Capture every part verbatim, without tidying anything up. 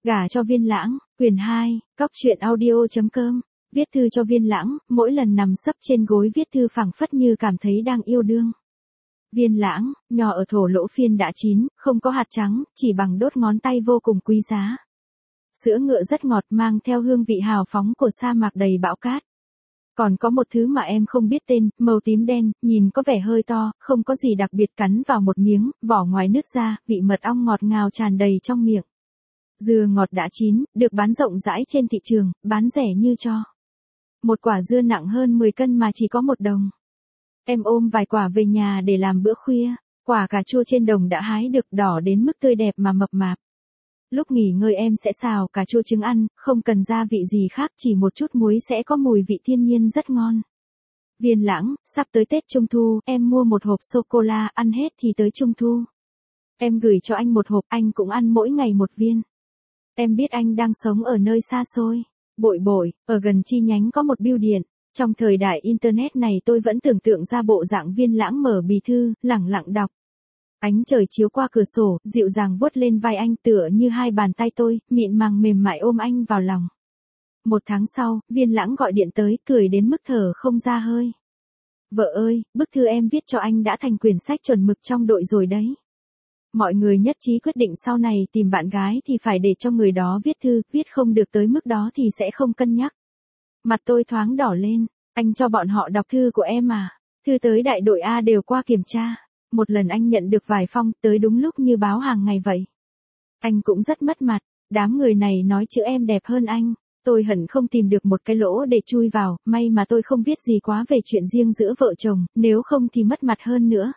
Gả cho Viên Lãng, quyển hai, cóc truyện audio chấm com, viết thư cho Viên Lãng, mỗi lần nằm sấp trên gối viết thư phảng phất như cảm thấy đang yêu đương. Viên Lãng, nho ở thổ lỗ phiên đã chín, không có hạt trắng, chỉ bằng đốt ngón tay vô cùng quý giá. Sữa ngựa rất ngọt mang theo hương vị hào phóng của sa mạc đầy bão cát. Còn có một thứ mà em không biết tên, màu tím đen, nhìn có vẻ hơi to, không có gì đặc biệt, cắn vào một miếng, vỏ ngoài nứt ra, vị mật ong ngọt ngào tràn đầy trong miệng. Dưa ngọt đã chín, được bán rộng rãi trên thị trường, bán rẻ như cho. Một quả dưa nặng hơn mười cân mà chỉ có một đồng. Em ôm vài quả về nhà để làm bữa khuya, quả cà chua trên đồng đã hái được, đỏ đến mức tươi đẹp mà mập mạp. Lúc nghỉ ngơi em sẽ xào cà chua trứng ăn, không cần gia vị gì khác, chỉ một chút muối sẽ có mùi vị thiên nhiên rất ngon. Viên Lãng, sắp tới Tết Trung Thu, em mua một hộp sô-cô-la, ăn hết thì tới Trung Thu. Em gửi cho anh một hộp, anh cũng ăn mỗi ngày một viên. Em biết anh đang sống ở nơi xa xôi. Bội bội, ở gần chi nhánh có một bưu điện. Trong thời đại Internet này tôi vẫn tưởng tượng ra bộ dạng Viên Lãng mở bì thư, lẳng lặng đọc. Ánh trời chiếu qua cửa sổ, dịu dàng vuốt lên vai anh tựa như hai bàn tay tôi, mịn màng mềm mại ôm anh vào lòng. Một tháng sau, Viên Lãng gọi điện tới, cười đến mức thở không ra hơi. Vợ ơi, bức thư em viết cho anh đã thành quyển sách chuẩn mực trong đội rồi đấy. Mọi người nhất trí quyết định sau này tìm bạn gái thì phải để cho người đó viết thư, viết không được tới mức đó thì sẽ không cân nhắc. Mặt tôi thoáng đỏ lên, anh cho bọn họ đọc thư của em à? Thư tới đại đội A đều qua kiểm tra. Một lần anh nhận được vài phong, tới đúng lúc như báo hàng ngày vậy. Anh cũng rất mất mặt, đám người này nói chữ em đẹp hơn anh. Tôi hận không tìm được một cái lỗ để chui vào, may mà tôi không viết gì quá về chuyện riêng giữa vợ chồng, nếu không thì mất mặt hơn nữa.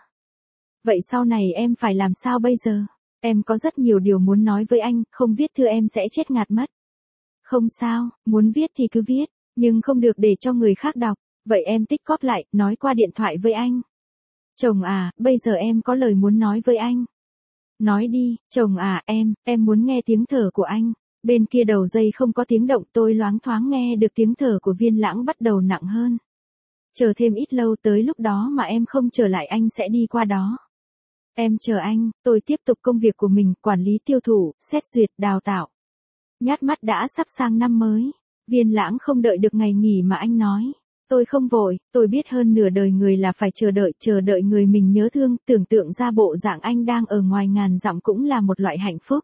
Vậy sau này em phải làm sao bây giờ? Em có rất nhiều điều muốn nói với anh, không viết thư em sẽ chết ngạt mất. Không sao, muốn viết thì cứ viết, nhưng không được để cho người khác đọc. Vậy em tích cóp lại, nói qua điện thoại với anh. Chồng à, bây giờ em có lời muốn nói với anh. Nói đi, chồng à, em, em muốn nghe tiếng thở của anh. Bên kia đầu dây không có tiếng động, tôi loáng thoáng nghe được tiếng thở của Viên Lãng bắt đầu nặng hơn. Chờ thêm ít lâu, tới lúc đó mà em không trở lại anh sẽ đi qua đó. Em chờ anh, tôi tiếp tục công việc của mình, quản lý tiêu thụ, xét duyệt, đào tạo. Nhát mắt đã sắp sang năm mới. Viên Lãng không đợi được ngày nghỉ mà anh nói. Tôi không vội, tôi biết hơn nửa đời người là phải chờ đợi, chờ đợi người mình nhớ thương, tưởng tượng ra bộ dạng anh đang ở ngoài ngàn dặm cũng là một loại hạnh phúc.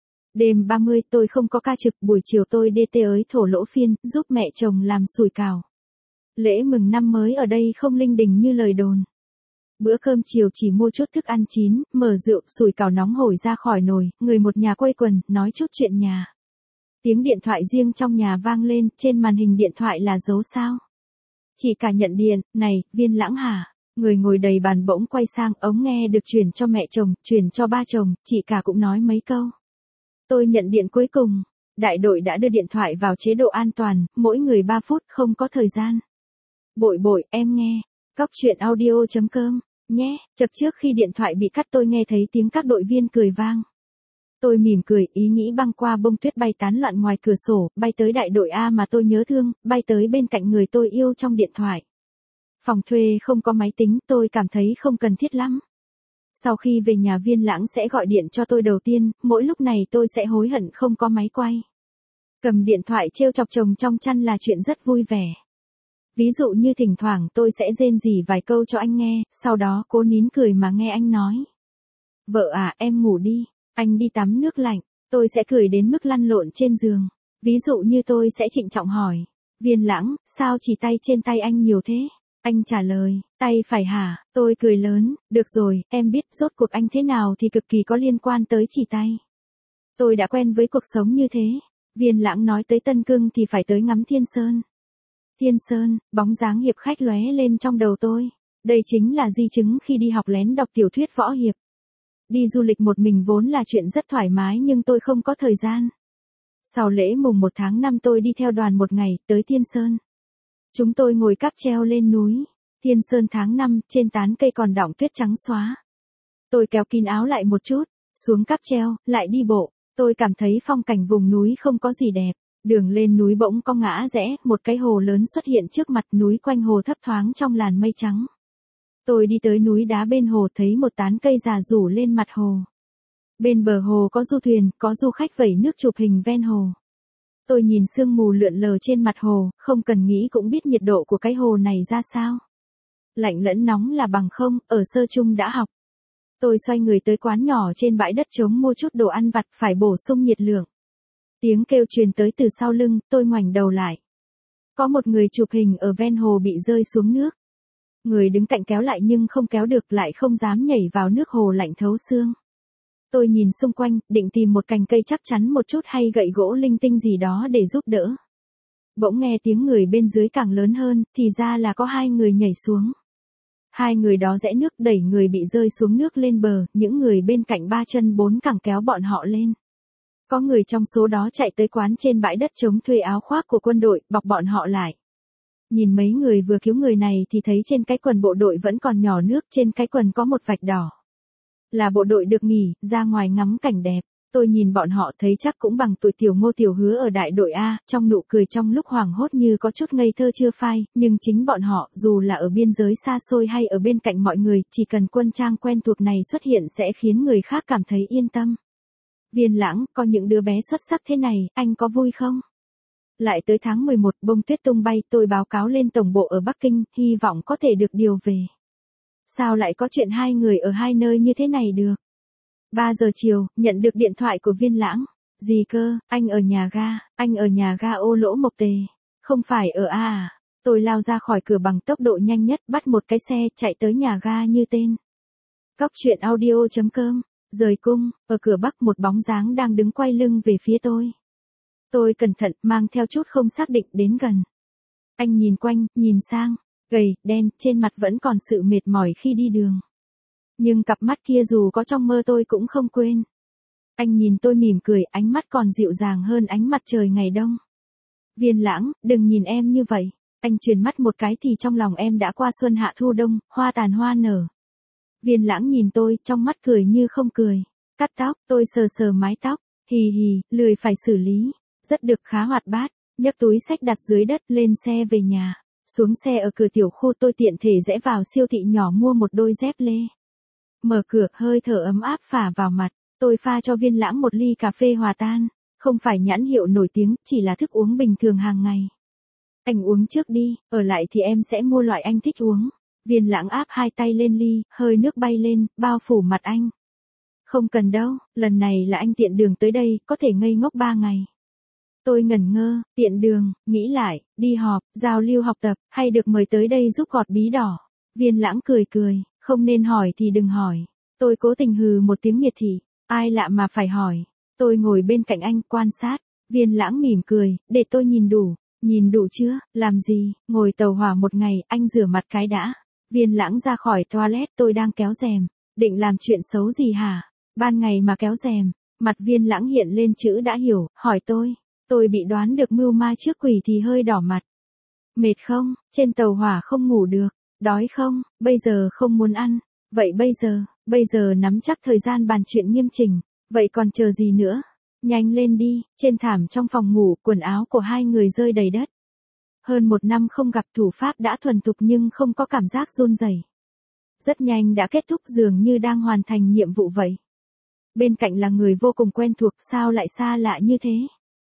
Đêm ba mươi tôi không có ca trực, buổi chiều tôi đê tê ới thổ lỗ phiên, giúp mẹ chồng làm sủi cảo. Lễ mừng năm mới ở đây không linh đình như lời đồn. Bữa cơm chiều chỉ mua chút thức ăn chín, mở rượu, sủi cảo nóng hổi ra khỏi nồi, người một nhà quây quần, nói chút chuyện nhà. Tiếng điện thoại riêng trong nhà vang lên, trên màn hình điện thoại là dấu sao. Chị cả nhận điện, này, Viên Lãng hả? Người ngồi đầy bàn bỗng quay sang, ống nghe được chuyển cho mẹ chồng, chuyển cho ba chồng, chị cả cũng nói mấy câu. Tôi nhận điện cuối cùng, đại đội đã đưa điện thoại vào chế độ an toàn, mỗi người ba phút, không có thời gian. Bội bội, em nghe, cóc truyện audio chấm com, nhé, chập trước khi điện thoại bị cắt tôi nghe thấy tiếng các đội viên cười vang. Tôi mỉm cười, ý nghĩ băng qua bông tuyết bay tán loạn ngoài cửa sổ, bay tới đại đội A mà tôi nhớ thương, bay tới bên cạnh người tôi yêu trong điện thoại. Phòng thuê không có máy tính, tôi cảm thấy không cần thiết lắm. Sau khi về nhà Viên Lãng sẽ gọi điện cho tôi đầu tiên, mỗi lúc này tôi sẽ hối hận không có máy quay. Cầm điện thoại trêu chọc chồng trong chăn là chuyện rất vui vẻ. Ví dụ như thỉnh thoảng tôi sẽ rên rỉ vài câu cho anh nghe, sau đó cố nín cười mà nghe anh nói. Vợ à, em ngủ đi. Anh đi tắm nước lạnh, tôi sẽ cười đến mức lăn lộn trên giường. Ví dụ như tôi sẽ trịnh trọng hỏi, Viên Lãng, sao chỉ tay trên tay anh nhiều thế? Anh trả lời, tay phải hả? Tôi cười lớn, được rồi, em biết rốt cuộc anh thế nào thì cực kỳ có liên quan tới chỉ tay. Tôi đã quen với cuộc sống như thế. Viên Lãng nói tới Tân Cưng thì phải tới ngắm Thiên Sơn. Thiên Sơn, bóng dáng hiệp khách lóe lên trong đầu tôi. Đây chính là di chứng khi đi học lén đọc tiểu thuyết võ hiệp. Đi du lịch một mình vốn là chuyện rất thoải mái nhưng tôi không có thời gian. Sau lễ mùng một tháng năm tôi đi theo đoàn một ngày, tới Thiên Sơn. Chúng tôi ngồi cáp treo lên núi. Thiên Sơn tháng năm, trên tán cây còn đọng tuyết trắng xóa. Tôi kéo kín áo lại một chút, xuống cáp treo, lại đi bộ. Tôi cảm thấy phong cảnh vùng núi không có gì đẹp. Đường lên núi bỗng có ngã rẽ, một cái hồ lớn xuất hiện trước mặt, núi quanh hồ thấp thoáng trong làn mây trắng. Tôi đi tới núi đá bên hồ thấy một tán cây già rủ lên mặt hồ. Bên bờ hồ có du thuyền, có du khách vẩy nước chụp hình ven hồ. Tôi nhìn sương mù lượn lờ trên mặt hồ, không cần nghĩ cũng biết nhiệt độ của cái hồ này ra sao. Lạnh lẫn nóng là bằng không, ở sơ chung đã học. Tôi xoay người tới quán nhỏ trên bãi đất trống mua chút đồ ăn vặt phải bổ sung nhiệt lượng. Tiếng kêu truyền tới từ sau lưng, tôi ngoảnh đầu lại. Có một người chụp hình ở ven hồ bị rơi xuống nước. Người đứng cạnh kéo lại nhưng không kéo được, lại không dám nhảy vào nước hồ lạnh thấu xương. Tôi nhìn xung quanh, định tìm một cành cây chắc chắn một chút hay gậy gỗ linh tinh gì đó để giúp đỡ. Bỗng nghe tiếng người bên dưới càng lớn hơn, thì ra là có hai người nhảy xuống. Hai người đó rẽ nước đẩy người bị rơi xuống nước lên bờ, những người bên cạnh ba chân bốn cẳng kéo bọn họ lên. Có người trong số đó chạy tới quán trên bãi đất trống thuê áo khoác của quân đội, bọc bọn họ lại. Nhìn mấy người vừa cứu người này thì thấy trên cái quần bộ đội vẫn còn nhỏ nước, trên cái quần có một vạch đỏ. Là bộ đội được nghỉ, ra ngoài ngắm cảnh đẹp. Tôi nhìn bọn họ thấy chắc cũng bằng tuổi Tiểu Ngô Tiểu Hứa ở đại đội A, trong nụ cười trong lúc hoảng hốt như có chút ngây thơ chưa phai, nhưng chính bọn họ, dù là ở biên giới xa xôi hay ở bên cạnh mọi người, chỉ cần quân trang quen thuộc này xuất hiện sẽ khiến người khác cảm thấy yên tâm. Viên Lãng, có những đứa bé xuất sắc thế này, anh có vui không? Lại tới tháng mười một, bông tuyết tung bay, tôi báo cáo lên tổng bộ ở Bắc Kinh, hy vọng có thể được điều về. Sao lại có chuyện hai người ở hai nơi như thế này được? ba giờ chiều, nhận được điện thoại của Viên Lãng. Gì cơ, anh ở nhà ga, anh ở nhà ga Ô Lỗ Mộc Tề. Không phải ở A à? Tôi lao ra khỏi cửa bằng tốc độ nhanh nhất, bắt một cái xe, chạy tới nhà ga như tên. Cóc truyện audio chấm com, rời cung, ở cửa Bắc một bóng dáng đang đứng quay lưng về phía tôi. Tôi cẩn thận, mang theo chút không xác định đến gần. Anh nhìn quanh, nhìn sang, gầy, đen, trên mặt vẫn còn sự mệt mỏi khi đi đường. Nhưng cặp mắt kia dù có trong mơ tôi cũng không quên. Anh nhìn tôi mỉm cười, ánh mắt còn dịu dàng hơn ánh mặt trời ngày đông. Viên Lãng, đừng nhìn em như vậy. Anh chuyền mắt một cái thì trong lòng em đã qua xuân hạ thu đông, hoa tàn hoa nở. Viên Lãng nhìn tôi, trong mắt cười như không cười. Cắt tóc, tôi sờ sờ mái tóc. Hì hì, lười phải xử lý. Rất được, khá hoạt bát. Nhấc túi xách đặt dưới đất, lên xe về nhà. Xuống xe ở cửa tiểu khu tôi tiện thể rẽ vào siêu thị nhỏ mua một đôi dép lê. Mở cửa, hơi thở ấm áp phả vào mặt. Tôi pha cho Viên Lãng một ly cà phê hòa tan. Không phải nhãn hiệu nổi tiếng, chỉ là thức uống bình thường hàng ngày. Anh uống trước đi, ở lại thì em sẽ mua loại anh thích uống. Viên Lãng áp hai tay lên ly, hơi nước bay lên, bao phủ mặt anh. Không cần đâu, lần này là anh tiện đường tới đây, có thể ngây ngốc ba ngày. Tôi ngẩn ngơ, tiện đường, nghĩ lại, đi họp, giao lưu học tập, hay được mời tới đây giúp gọt bí đỏ. Viên Lãng cười cười, không nên hỏi thì đừng hỏi. Tôi cố tình hừ một tiếng miệt thị, ai lạ mà phải hỏi. Tôi ngồi bên cạnh anh, quan sát. Viên Lãng mỉm cười, để tôi nhìn đủ. Nhìn đủ chưa, làm gì, ngồi tàu hỏa một ngày, anh rửa mặt cái đã. Viên Lãng ra khỏi toilet, tôi đang kéo rèm. Định làm chuyện xấu gì hả? Ban ngày mà kéo rèm. Mặt Viên Lãng hiện lên chữ đã hiểu, hỏi tôi. Tôi bị đoán được mưu ma trước quỷ thì hơi đỏ mặt. Mệt không, trên tàu hỏa không ngủ được. Đói không, bây giờ không muốn ăn. Vậy bây giờ, bây giờ nắm chắc thời gian bàn chuyện nghiêm chỉnh. Vậy còn chờ gì nữa? Nhanh lên đi, trên thảm trong phòng ngủ, quần áo của hai người rơi đầy đất. Hơn một năm không gặp, thủ pháp đã thuần thục nhưng không có cảm giác run rẩy. Rất nhanh đã kết thúc, dường như đang hoàn thành nhiệm vụ vậy. Bên cạnh là người vô cùng quen thuộc, sao lại xa lạ như thế?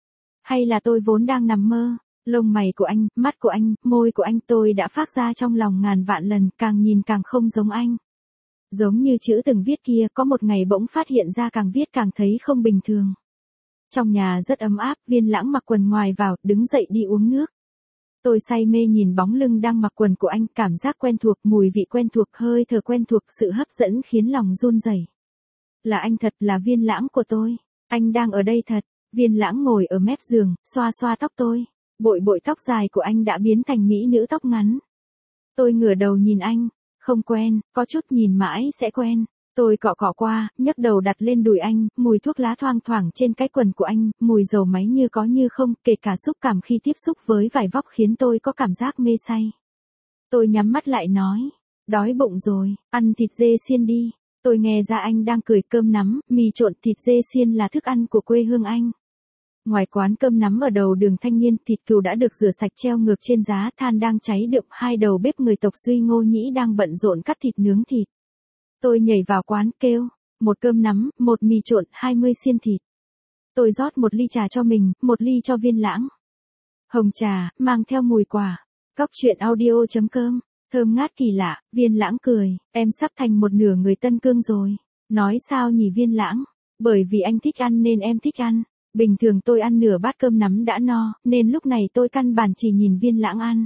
Hay là tôi vốn đang nằm mơ? Lông mày của anh, mắt của anh, môi của anh tôi đã phác ra trong lòng ngàn vạn lần, càng nhìn càng không giống anh. Giống như chữ từng viết kia, có một ngày bỗng phát hiện ra càng viết càng thấy không bình thường. Trong nhà rất ấm áp, Viên Lãng mặc quần ngoài vào, đứng dậy đi uống nước. Tôi say mê nhìn bóng lưng đang mặc quần của anh, cảm giác quen thuộc, mùi vị quen thuộc, hơi thở quen thuộc, sự hấp dẫn khiến lòng run rẩy. Là anh thật, là Viên Lãng của tôi. Anh đang ở đây thật. Viên Lãng ngồi ở mép giường, xoa xoa tóc tôi. Bội bội tóc dài của anh đã biến thành mỹ nữ tóc ngắn. Tôi ngửa đầu nhìn anh. Không quen, có chút nhìn mãi sẽ quen. Tôi cọ cọ qua, nhấc đầu đặt lên đùi anh, mùi thuốc lá thoang thoảng trên cái quần của anh, mùi dầu máy như có như không, kể cả xúc cảm khi tiếp xúc với vải vóc khiến tôi có cảm giác mê say. Tôi nhắm mắt lại nói, đói bụng rồi, ăn thịt dê xiên đi. Tôi nghe ra anh đang cười. Cơm nắm, mì trộn, thịt dê xiên là thức ăn của quê hương anh. Ngoài quán cơm nắm ở đầu đường Thanh Niên, thịt cừu đã được rửa sạch treo ngược trên giá, than đang cháy đượm, hai đầu bếp người tộc Duy Ngô Nhĩ đang bận rộn cắt thịt nướng thịt. Tôi nhảy vào quán kêu, một cơm nắm, một mì trộn, hai mươi xiên thịt. Tôi rót một ly trà cho mình, một ly cho Viên Lãng. Hồng trà, mang theo mùi quả. Cóc truyện audio chấm com, thơm ngát kỳ lạ. Viên Lãng cười, em sắp thành một nửa người Tân Cương rồi. Nói sao nhỉ Viên Lãng? Bởi vì anh thích ăn nên em thích ăn. Bình thường tôi ăn nửa bát cơm nắm đã no, nên lúc này tôi căn bản chỉ nhìn Viên Lãng ăn.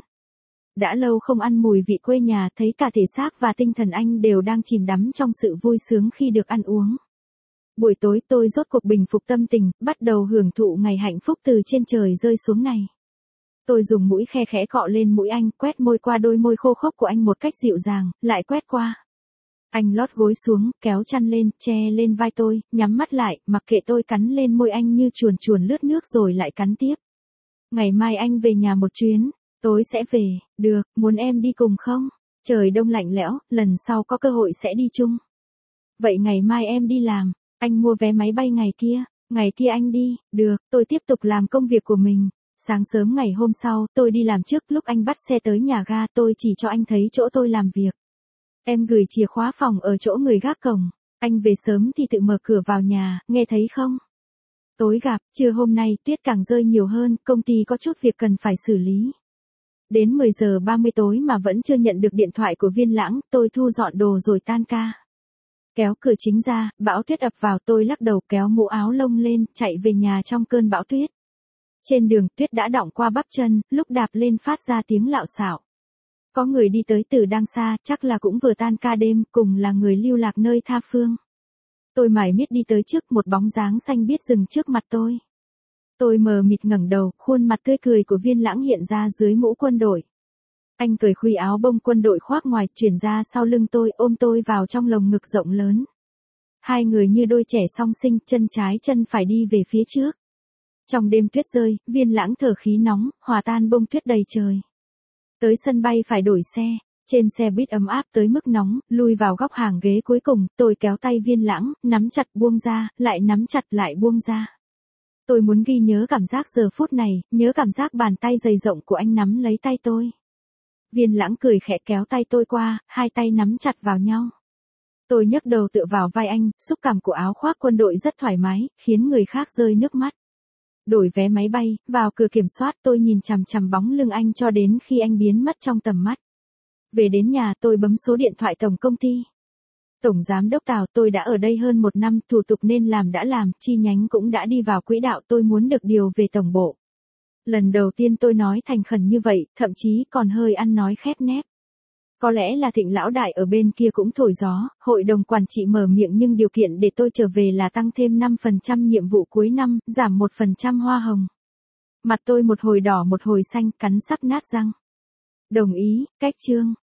Đã lâu không ăn mùi vị quê nhà, thấy cả thể xác và tinh thần anh đều đang chìm đắm trong sự vui sướng khi được ăn uống. Buổi tối tôi rốt cuộc bình phục tâm tình, bắt đầu hưởng thụ ngày hạnh phúc từ trên trời rơi xuống này. Tôi dùng mũi khe khẽ cọ lên mũi anh, quét môi qua đôi môi khô khốc của anh một cách dịu dàng, lại quét qua. Anh lót gối xuống, kéo chăn lên, che lên vai tôi, nhắm mắt lại, mặc kệ tôi cắn lên môi anh như chuồn chuồn lướt nước rồi lại cắn tiếp. Ngày mai anh về nhà một chuyến, tối sẽ về, được, muốn em đi cùng không? Trời đông lạnh lẽo, lần sau có cơ hội sẽ đi chung. Vậy ngày mai em đi làm, anh mua vé máy bay ngày kia, ngày kia anh đi, được, tôi tiếp tục làm công việc của mình. Sáng sớm ngày hôm sau, tôi đi làm trước, lúc anh bắt xe tới nhà ga tôi chỉ cho anh thấy chỗ tôi làm việc. Em gửi chìa khóa phòng ở chỗ người gác cổng, anh về sớm thì tự mở cửa vào nhà, nghe thấy không? Tối gặp, trưa hôm nay tuyết càng rơi nhiều hơn, công ty có chút việc cần phải xử lý. Đến mười giờ ba mươi tối mà vẫn chưa nhận được điện thoại của Viên Lãng, tôi thu dọn đồ rồi tan ca. Kéo cửa chính ra, bão tuyết ập vào, tôi lắc đầu kéo mũ áo lông lên, chạy về nhà trong cơn bão tuyết. Trên đường tuyết đã đọng qua bắp chân, lúc đạp lên phát ra tiếng lạo xạo. Có người đi tới từ đang xa, chắc là cũng vừa tan ca đêm, cùng là người lưu lạc nơi tha phương. Tôi mải miết đi tới trước, một bóng dáng xanh biếc dừng trước mặt tôi. Tôi mờ mịt ngẩng đầu, khuôn mặt tươi cười của Viên Lãng hiện ra dưới mũ quân đội. Anh cởi khuy áo bông quân đội khoác ngoài, chuyển ra sau lưng tôi, ôm tôi vào trong lồng ngực rộng lớn. Hai người như đôi trẻ song sinh, chân trái chân phải đi về phía trước. Trong đêm tuyết rơi, Viên Lãng thở khí nóng, hòa tan bông tuyết đầy trời. Tới sân bay phải đổi xe, trên xe buýt ấm áp tới mức nóng, lui vào góc hàng ghế cuối cùng, tôi kéo tay Viên Lãng, nắm chặt buông ra, lại nắm chặt lại buông ra. Tôi muốn ghi nhớ cảm giác giờ phút này, nhớ cảm giác bàn tay dày rộng của anh nắm lấy tay tôi. Viên Lãng cười khẽ kéo tay tôi qua, hai tay nắm chặt vào nhau. Tôi nhấc đầu tựa vào vai anh, xúc cảm của áo khoác quân đội rất thoải mái, khiến người khác rơi nước mắt. Đổi vé máy bay, vào cửa kiểm soát, tôi nhìn chằm chằm bóng lưng anh cho đến khi anh biến mất trong tầm mắt. Về đến nhà tôi bấm số điện thoại tổng công ty. Tổng giám đốc Tào, tôi đã ở đây hơn một năm, thủ tục nên làm đã làm, chi nhánh cũng đã đi vào quỹ đạo, tôi muốn được điều về tổng bộ. Lần đầu tiên tôi nói thành khẩn như vậy, thậm chí còn hơi ăn nói khép nép. Có lẽ là Thịnh lão đại ở bên kia cũng thổi gió, hội đồng quản trị mở miệng nhưng điều kiện để tôi trở về là tăng thêm năm phần trăm nhiệm vụ cuối năm, giảm một phần trăm hoa hồng. Mặt tôi một hồi đỏ một hồi xanh, cắn sắp nát răng. Đồng ý, cách chương.